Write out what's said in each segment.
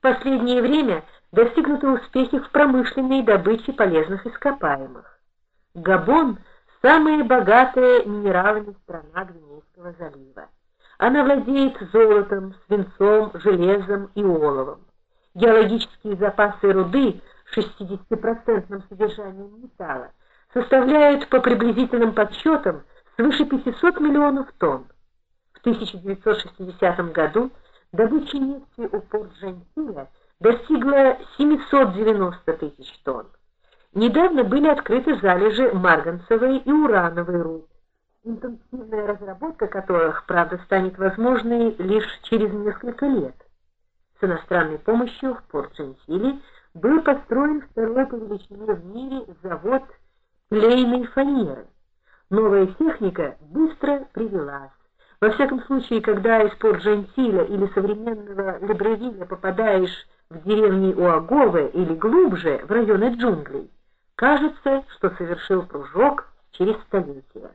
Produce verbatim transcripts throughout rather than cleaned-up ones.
последнее время достигнуты успехи в промышленной добыче полезных ископаемых. Габон – самая богатая минералами страна Гвинейского залива. Она владеет золотом, свинцом, железом и оловом. Геологические запасы руды с шестидесятипроцентным содержанием металла составляют по приблизительным подсчетам свыше пятисот миллионов тонн. В тысяча девятьсот шестидесятом году добыча нефти у Порт-Жентиля достигла семисот девяноста тысяч тонн. Недавно были открыты залежи марганцевой и урановой руд, интенсивная разработка которых, правда, станет возможной лишь через несколько лет. С иностранной помощью в Порт-Жентиле был построен второй по величине в мире завод клейной фанеры. Новая техника быстро привелась. Во всяком случае, когда из Порт-Жентиля или современного Либревилля попадаешь в деревни Уагове или глубже, в районы джунглей, кажется, что совершил прыжок через столетия.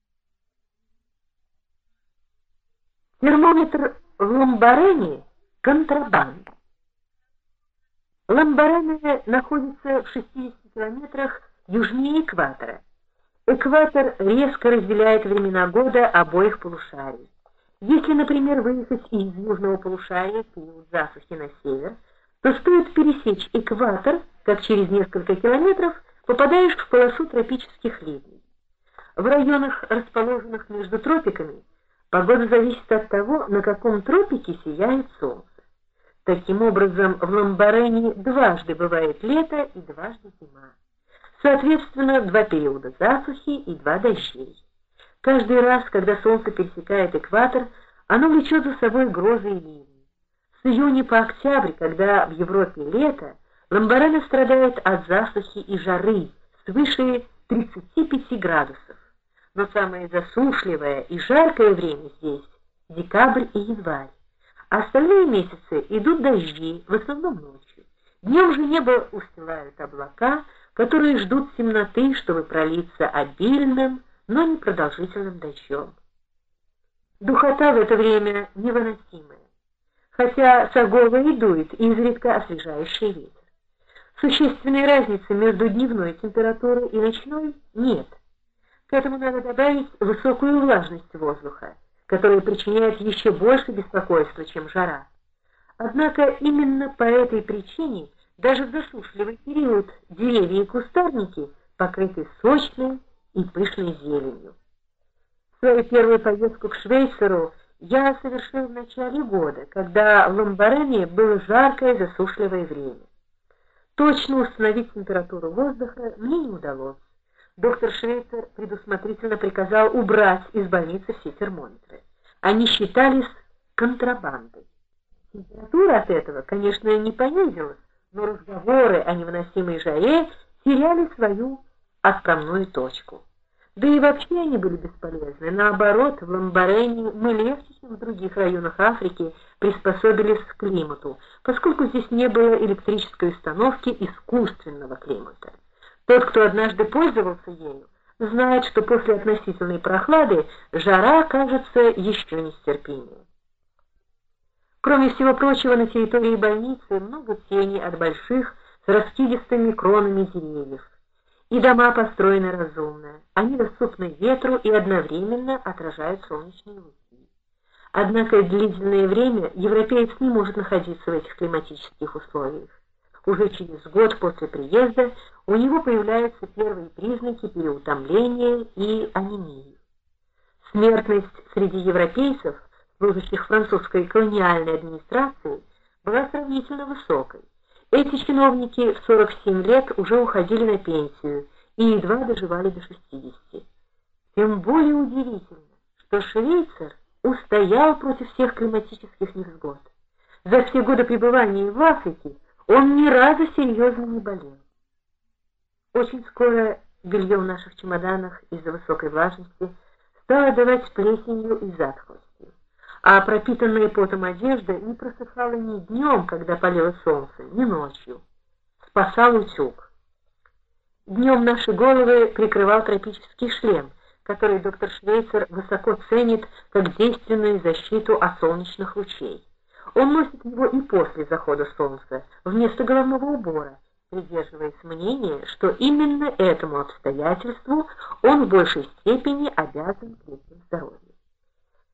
Термометр в Ламбарене – контрабанда. Ламбарене находится в шестидесяти километрах южнее экватора. Экватор резко разделяет времена года обоих полушарий. Если, например, выехать из южного полушария в период засухи на север, то стоит пересечь экватор, как через несколько километров попадаешь в полосу тропических ливней. В районах, расположенных между тропиками, погода зависит от того, на каком тропике сияет солнце. Таким образом, в Ламбарене дважды бывает лето и дважды зима. Соответственно, два периода засухи и два дождей. Каждый раз, когда солнце пересекает экватор, оно влечет за собой грозы и ливни. С июня по октябрь, когда в Европе лето, Ламбарене страдает от засухи и жары свыше тридцати пяти градусов. Но самое засушливое и жаркое время здесь – декабрь и январь. А остальные месяцы идут дожди, в основном ночью. Днем же небо устилают облака, которые ждут темноты, чтобы пролиться обильным, но непродолжительным дождем. Духота в это время невыносимая, хотя с Оговы и дует изредка освежающий ветер. Существенной разницы между дневной температурой и ночной нет. К этому надо добавить высокую влажность воздуха, которая причиняет еще больше беспокойства, чем жара. Однако именно по этой причине даже в засушливый период деревья и кустарники покрыты сочной и пышной зеленью. Свою первую поездку к Швейцару я совершил в начале года, когда в Ламбарене было жаркое засушливое время. Точно установить температуру воздуха мне не удалось. Доктор Швейцар предусмотрительно приказал убрать из больницы все термометры. Они считались контрабандой. Температура от этого, конечно, не понизилась, но разговоры о невыносимой жаре теряли свою отправную точку. Да и вообще они были бесполезны. Наоборот, в Ламбарене мы легче, чем в других районах Африки, приспособились к климату, поскольку здесь не было электрической установки искусственного климата. Тот, кто однажды пользовался ею, знает, что после относительной прохлады жара кажется еще нестерпимее. Кроме всего прочего, на территории больницы много тени от больших с раскидистыми кронами деревьев. И дома построены разумно. Они доступны ветру и одновременно отражают солнечные лучи. Однако длительное время европеец не может находиться в этих климатических условиях. Уже через год после приезда у него появляются первые признаки переутомления и анемии. Смертность среди европейцев, служащих французской колониальной администрации, была сравнительно высокой. Эти чиновники в сорок семь лет уже уходили на пенсию и едва доживали до шестидесяти. Тем более удивительно, что Швейцар устоял против всех климатических невзгод. За все годы пребывания в Африке он ни разу серьезно не болел. Очень скоро белье в наших чемоданах из-за высокой влажности стало давать плесенью и затхлостью, а пропитанная потом одежда не просыхала ни днем, когда палило солнце, ни ночью. Спасал утюг. Днем наши головы прикрывал тропический шлем, который доктор Швейцар высоко ценит как действенную защиту от солнечных лучей. Он носит его и после захода солнца, вместо головного убора, придерживаясь мнения, что именно этому обстоятельству он в большей степени обязан крепким здоровьем.